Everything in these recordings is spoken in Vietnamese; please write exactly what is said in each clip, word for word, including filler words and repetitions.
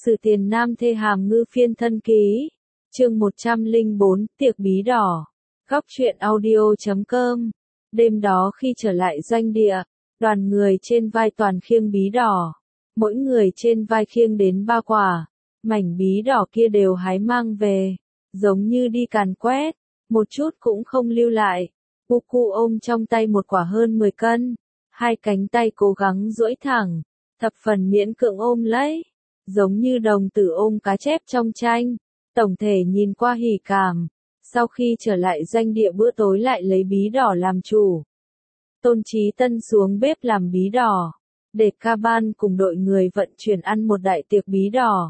Sử Tiền Nam Thê Hàm Ngư Phiên Thân Ký. Chương một trăm lẻ bốn, Tiệc Bí Đỏ. Góc truyện audio chấm com. Đêm đó khi trở lại doanh địa, đoàn người trên vai toàn khiêng bí đỏ. Mỗi người trên vai khiêng đến ba quả. Mảnh bí đỏ kia đều hái mang về, giống như đi càn quét, một chút cũng không lưu lại. Buku ôm trong tay một quả hơn mười cân, hai cánh tay cố gắng duỗi thẳng, thập phần miễn cưỡng ôm lấy, giống như đồng tử ôm cá chép trong tranh. Tổng thể nhìn qua hỉ cảm. Sau khi trở lại doanh địa bữa tối lại lấy bí đỏ làm chủ. Tôn Chí Tân xuống bếp làm bí đỏ, để ca ban cùng đội người vận chuyển ăn một đại tiệc bí đỏ.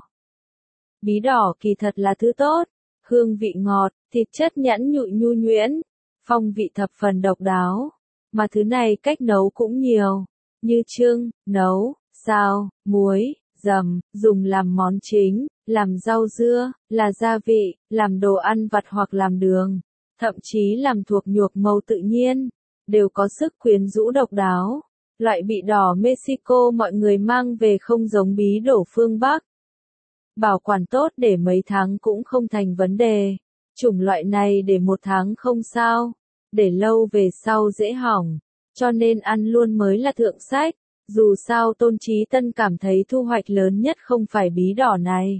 Bí đỏ kỳ thật là thứ tốt, hương vị ngọt, thịt chất nhẵn nhụi nhu nhuyễn, phong vị thập phần độc đáo, mà thứ này cách nấu cũng nhiều, như trưng, nấu, xào, muối, dầm, dùng làm món chính, làm rau dưa, là gia vị, làm đồ ăn vặt hoặc làm đường, thậm chí làm thuộc nhuộm màu tự nhiên, đều có sức quyến rũ độc đáo. Loại bí đỏ Mexico mọi người mang về không giống bí đỏ phương Bắc. Bảo quản tốt để mấy tháng cũng không thành vấn đề. Chủng loại này để một tháng không sao, để lâu về sau dễ hỏng, cho nên ăn luôn mới là thượng sách. Dù sao Tôn Chí Tân cảm thấy thu hoạch lớn nhất không phải bí đỏ này,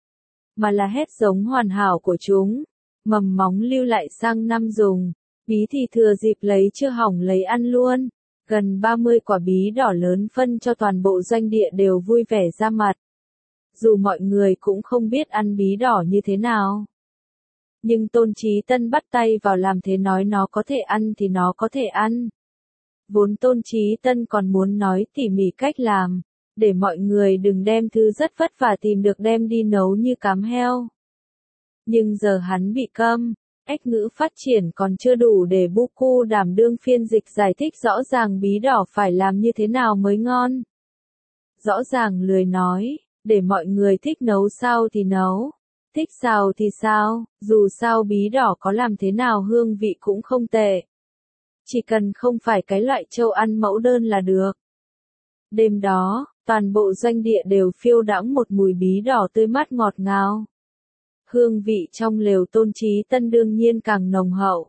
mà là hết giống hoàn hảo của chúng, mầm móng lưu lại sang năm dùng, bí thì thừa dịp lấy chưa hỏng lấy ăn luôn. Gần ba mươi quả bí đỏ lớn phân cho toàn bộ doanh địa đều vui vẻ ra mặt. Dù mọi người cũng không biết ăn bí đỏ như thế nào, nhưng Tôn Chí Tân bắt tay vào làm thế, nói nó có thể ăn thì nó có thể ăn. Vốn Tôn Chí Tân còn muốn nói tỉ mỉ cách làm, để mọi người đừng đem thứ rất vất vả tìm được đem đi nấu như cám heo. Nhưng giờ hắn bị câm, ếch ngữ phát triển còn chưa đủ để Buku đảm đương phiên dịch giải thích rõ ràng bí đỏ phải làm như thế nào mới ngon. Rõ ràng lười nói, để mọi người thích nấu sao thì nấu, thích xào thì sao, dù sao bí đỏ có làm thế nào hương vị cũng không tệ. Chỉ cần không phải cái loại châu ăn mẫu đơn là được. Đêm đó, toàn bộ doanh địa đều phiêu đãng một mùi bí đỏ tươi mát ngọt ngào. Hương vị trong lều Tôn Chí Tân đương nhiên càng nồng hậu.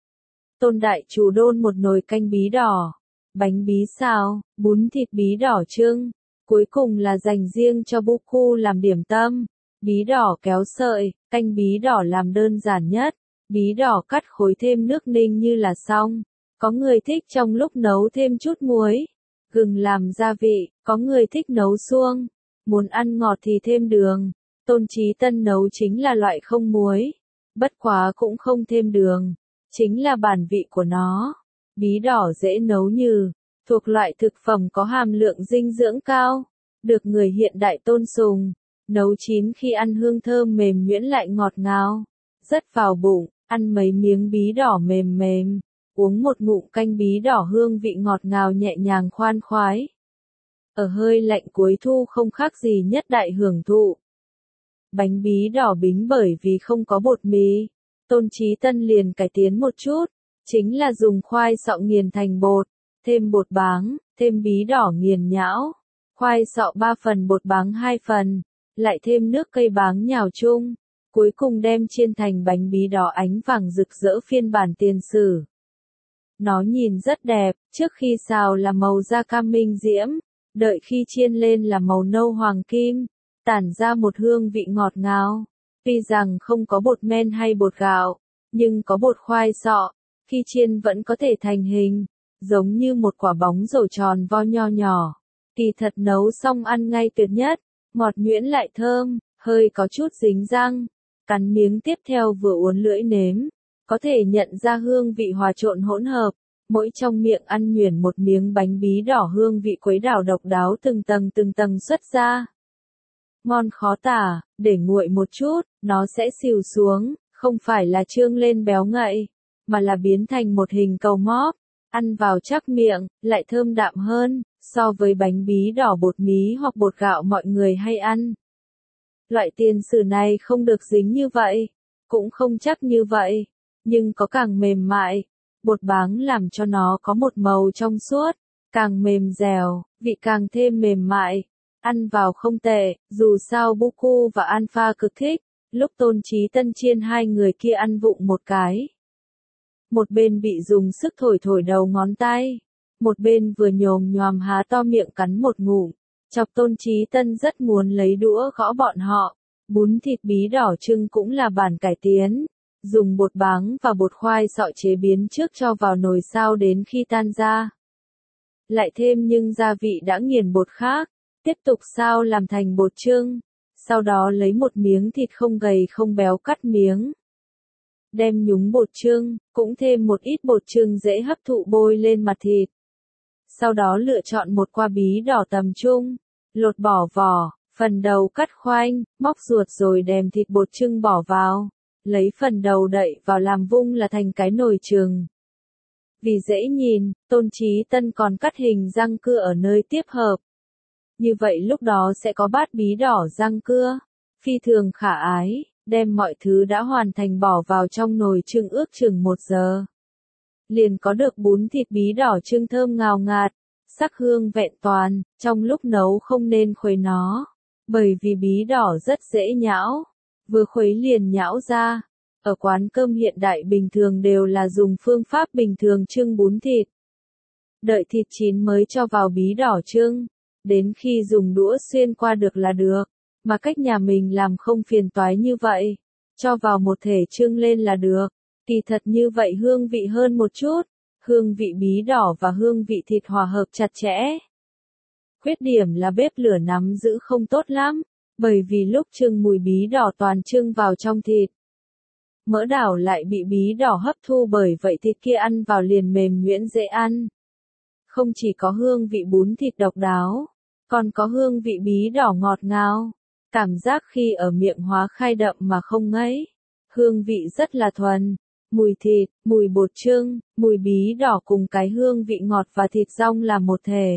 Tôn đại chủ đôn một nồi canh bí đỏ, bánh bí xào, bún thịt bí đỏ trưng, cuối cùng là dành riêng cho Buku làm điểm tâm. Bí đỏ kéo sợi, canh bí đỏ làm đơn giản nhất, bí đỏ cắt khối thêm nước ninh như là xong. Có người thích trong lúc nấu thêm chút muối, gừng làm gia vị, có người thích nấu suông, muốn ăn ngọt thì thêm đường. Tôn Chí Tân nấu chính là loại không muối, bất quá cũng không thêm đường, chính là bản vị của nó. Bí đỏ dễ nấu như, thuộc loại thực phẩm có hàm lượng dinh dưỡng cao, được người hiện đại tôn sùng, nấu chín khi ăn hương thơm mềm nhuyễn lại ngọt ngào, rất vào bụng, ăn mấy miếng bí đỏ mềm mềm. Uống một ngụm canh bí đỏ hương vị ngọt ngào nhẹ nhàng khoan khoái. Ở hơi lạnh cuối thu không khác gì nhất đại hưởng thụ. Bánh bí đỏ bính bởi vì không có bột mì, Tôn Chí Tân liền cải tiến một chút, chính là dùng khoai sọ nghiền thành bột, thêm bột báng, thêm bí đỏ nghiền nhão, khoai sọ ba phần bột báng hai phần, lại thêm nước cây báng nhào chung, cuối cùng đem chiên thành bánh bí đỏ ánh vàng rực rỡ phiên bản tiền sử. Nó nhìn rất đẹp, trước khi xào là màu da cam minh diễm, đợi khi chiên lên là màu nâu hoàng kim, tản ra một hương vị ngọt ngào. Tuy rằng không có bột men hay bột gạo, nhưng có bột khoai sọ, khi chiên vẫn có thể thành hình, giống như một quả bóng rổ tròn vo nho nhỏ. Kỳ thật nấu xong ăn ngay tuyệt nhất, ngọt nhuyễn lại thơm, hơi có chút dính răng. Cắn miếng tiếp theo vừa uốn lưỡi nếm, có thể nhận ra hương vị hòa trộn hỗn hợp, mỗi trong miệng ăn nhuyễn một miếng bánh bí đỏ hương vị quấy đảo độc đáo từng tầng từng tầng xuất ra. Ngon khó tả, để nguội một chút, nó sẽ xìu xuống, không phải là trương lên béo ngậy, mà là biến thành một hình cầu móp, ăn vào chắc miệng, lại thơm đạm hơn, so với bánh bí đỏ bột mí hoặc bột gạo mọi người hay ăn. Loại tiền sử này không được dính như vậy, cũng không chắc như vậy, nhưng có càng mềm mại, bột báng làm cho nó có một màu trong suốt, càng mềm dẻo, vị càng thêm mềm mại, Ăn vào không tệ, dù sao Buku và Alpha cực thích, lúc Tôn Chí Tân chiên hai người kia ăn vụng một cái. Một bên bị dùng sức thổi thổi đầu ngón tay, một bên vừa nhồm nhoàm há to miệng cắn một ngụm, chọc Tôn Chí Tân rất muốn lấy đũa gõ bọn họ. Bún thịt bí đỏ trưng cũng là bản cải tiến, dùng bột báng và bột khoai sọ chế biến trước cho vào nồi sao đến khi tan ra. Lại thêm nhưng gia vị đã nghiền bột khác, tiếp tục sao làm thành bột trưng, sau đó lấy một miếng thịt không gầy không béo cắt miếng. Đem nhúng bột trưng, cũng thêm một ít bột trưng dễ hấp thụ bôi lên mặt thịt. Sau đó lựa chọn một quả bí đỏ tầm trung, lột bỏ vỏ, phần đầu cắt khoanh, móc ruột rồi đem thịt bột trưng bỏ vào, lấy phần đầu đậy vào làm vung là thành cái nồi trừng. Vì dễ nhìn, Tôn Chí Tân còn cắt hình răng cưa ở nơi tiếp hợp. Như vậy lúc đó sẽ có bát bí đỏ răng cưa, phi thường khả ái, đem mọi thứ đã hoàn thành bỏ vào trong nồi trưng ước chừng một giờ. Liền có được bún thịt bí đỏ trưng thơm ngào ngạt, sắc hương vẹn toàn, trong lúc nấu không nên khuấy nó, bởi vì bí đỏ rất dễ nhão, vừa khuấy liền nhão ra. Ở quán cơm hiện đại bình thường đều là dùng phương pháp bình thường trưng bún thịt. Đợi thịt chín mới cho vào bí đỏ trưng, đến khi dùng đũa xuyên qua được là được, mà cách nhà mình làm không phiền toái như vậy, cho vào một thể trưng lên là được. Kỳ thật như vậy hương vị hơn một chút, hương vị bí đỏ và hương vị thịt hòa hợp chặt chẽ. Khuyết điểm là bếp lửa nắm giữ không tốt lắm, bởi vì lúc trưng mùi bí đỏ toàn trưng vào trong thịt. Mỡ đảo lại bị bí đỏ hấp thu bởi vậy thịt kia ăn vào liền mềm nhuyễn dễ ăn. Không chỉ có hương vị bún thịt độc đáo, còn có hương vị bí đỏ ngọt ngào, cảm giác khi ở miệng hóa khai đậm mà không ngấy. Hương vị rất là thuần, mùi thịt, mùi bột trưng, mùi bí đỏ cùng cái hương vị ngọt và thịt dong là một thể.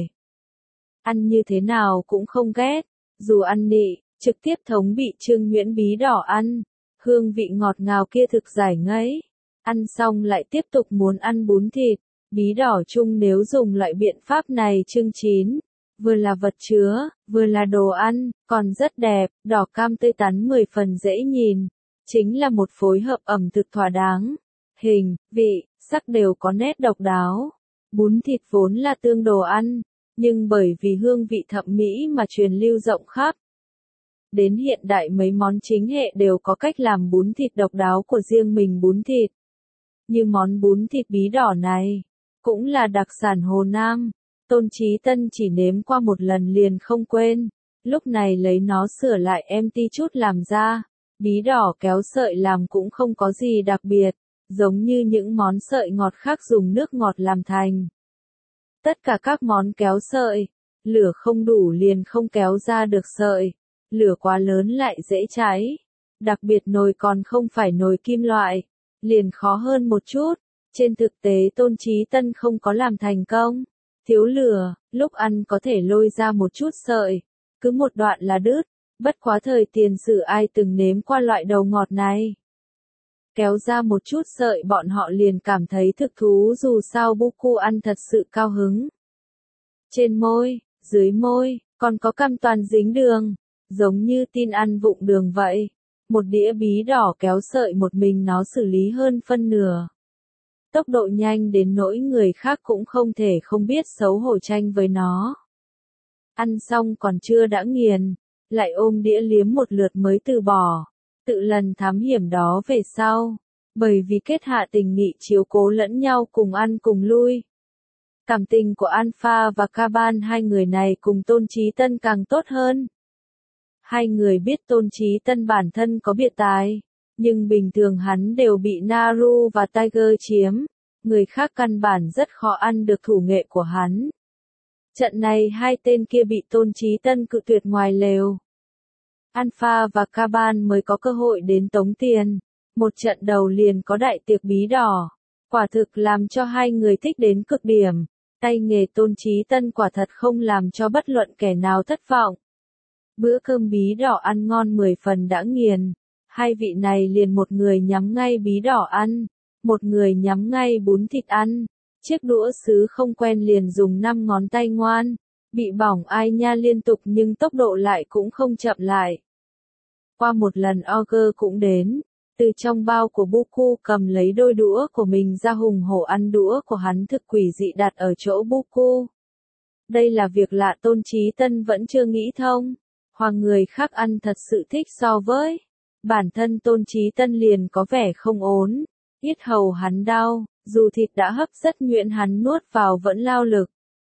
Ăn như thế nào cũng không ghét, dù ăn nị, trực tiếp thống bị trưng nhuyễn bí đỏ ăn. Hương vị ngọt ngào kia thực giải ngấy. Ăn xong lại tiếp tục muốn ăn bún thịt, bí đỏ chung nếu dùng loại biện pháp này trưng chín, vừa là vật chứa, vừa là đồ ăn, còn rất đẹp, đỏ cam tươi tắn mười phần dễ nhìn. Chính là một phối hợp ẩm thực thỏa đáng. Hình, vị, sắc đều có nét độc đáo. Bún thịt vốn là tương đồ ăn, nhưng bởi vì hương vị thẩm mỹ mà truyền lưu rộng khắp. Đến hiện đại mấy món chính hệ đều có cách làm bún thịt độc đáo của riêng mình bún thịt. Như món bún thịt bí đỏ này, cũng là đặc sản Hồ Nam. Tôn Chí Tân chỉ nếm qua một lần liền không quên, lúc này lấy nó sửa lại em ti chút làm ra. Bí đỏ kéo sợi làm cũng không có gì đặc biệt, giống như những món sợi ngọt khác dùng nước ngọt làm thành. Tất cả các món kéo sợi, lửa không đủ liền không kéo ra được sợi. Lửa quá lớn lại dễ cháy, đặc biệt nồi còn không phải nồi kim loại, liền khó hơn một chút. Trên thực tế Tôn Chí Tân không có làm thành công, thiếu lửa, lúc ăn có thể lôi ra một chút sợi, cứ một đoạn là đứt, bất quá thời tiền sử ai từng nếm qua loại đầu ngọt này. Kéo ra một chút sợi bọn họ liền cảm thấy thực thú dù sao Buku ăn thật sự cao hứng. Trên môi, dưới môi, còn có cằm toàn dính đường. Giống như tin ăn vụng đường vậy. Một đĩa bí đỏ kéo sợi một mình nó xử lý hơn phân nửa. Tốc độ nhanh đến nỗi người khác cũng không thể không biết xấu hổ tranh với nó. Ăn xong còn chưa đã nghiền, lại ôm đĩa liếm một lượt mới từ bỏ. Tự lần thám hiểm đó về sau. Bởi vì kết hạ tình nghị chiếu cố lẫn nhau cùng ăn cùng lui. Cảm tình của Alpha và Kaban hai người này cùng Tôn Chí Tân càng tốt hơn. Hai người biết Tôn Chí Tân bản thân có biệt tài, nhưng bình thường hắn đều bị Naru và Tiger chiếm, người khác căn bản rất khó ăn được thủ nghệ của hắn. Trận này hai tên kia bị Tôn Chí Tân cự tuyệt ngoài lều. Alpha và Kaban mới có cơ hội đến tống tiền, một trận đầu liền có đại tiệc bí đỏ, quả thực làm cho hai người thích đến cực điểm, tay nghề Tôn Chí Tân quả thật không làm cho bất luận kẻ nào thất vọng. Bữa cơm bí đỏ ăn ngon mười phần đã nghiền, hai vị này liền một người nhắm ngay bí đỏ ăn, một người nhắm ngay bún thịt ăn, chiếc đũa sứ không quen liền dùng năm ngón tay ngoan, Bị bỏng ai nha liên tục nhưng tốc độ lại cũng không chậm lại. Qua một lần Auger cũng đến, từ trong bao của Buku cầm lấy đôi đũa của mình ra hùng hổ ăn đũa của hắn thực quỷ dị đặt ở chỗ Buku. Đây là việc lạ Tôn Chí Tân vẫn chưa nghĩ thông, hoặc người khác ăn thật sự thích so với. Bản thân Tôn Chí Tân liền có vẻ không ổn, yết hầu hắn đau, dù thịt đã hấp rất nhuyễn hắn nuốt vào vẫn lao lực.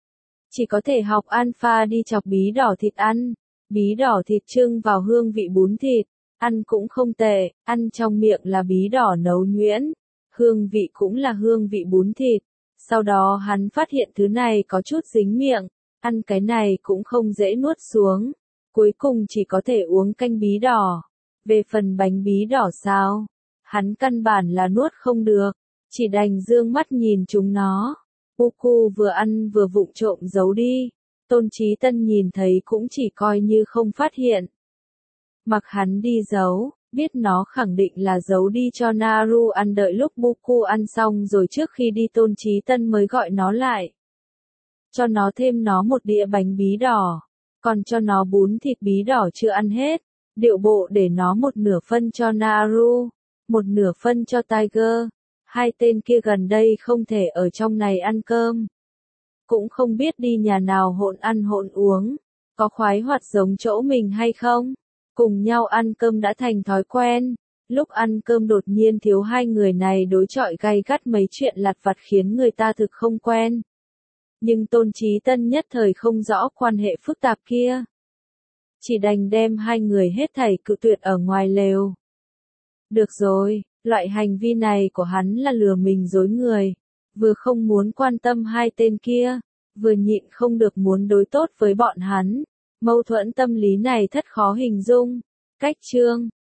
Chỉ có thể học Alpha đi chọc bí đỏ thịt ăn, bí đỏ thịt trưng vào hương vị bún thịt, ăn cũng không tệ, ăn trong miệng là bí đỏ nấu nhuyễn, hương vị cũng là hương vị bún thịt. Sau đó hắn phát hiện thứ này có chút dính miệng, ăn cái này cũng không dễ nuốt xuống, cuối cùng chỉ có thể uống canh bí đỏ. Về phần bánh bí đỏ sao, hắn căn bản là nuốt không được, chỉ đành dương mắt nhìn chúng nó. Buku vừa ăn vừa vụng trộm giấu đi, Tôn Chí Tân nhìn thấy cũng chỉ coi như không phát hiện. Mặc hắn đi giấu, biết nó khẳng định là giấu đi cho Naru ăn, đợi lúc Buku ăn xong rồi trước khi đi Tôn Chí Tân mới gọi nó lại. Cho nó thêm nó một đĩa bánh bí đỏ, còn cho nó bún thịt bí đỏ chưa ăn hết, điệu bộ để nó một nửa phân cho Naru, một nửa phân cho Tiger. Hai tên kia gần đây không thể ở trong này ăn cơm. Cũng không biết đi nhà nào hỗn ăn hỗn uống, có khoái hoạt giống chỗ mình hay không. Cùng nhau ăn cơm đã thành thói quen, lúc ăn cơm đột nhiên thiếu hai người này đối chọi gay gắt mấy chuyện lặt vặt khiến người ta thực không quen. Nhưng Tôn Chí Tân nhất thời không rõ quan hệ phức tạp kia. Chỉ đành đem hai người hết thảy cự tuyệt ở ngoài lều. Được rồi, loại hành vi này của hắn là lừa mình dối người, vừa không muốn quan tâm hai tên kia, vừa nhịn không được muốn đối tốt với bọn hắn. Mâu thuẫn tâm lý này thật khó hình dung. Cách chương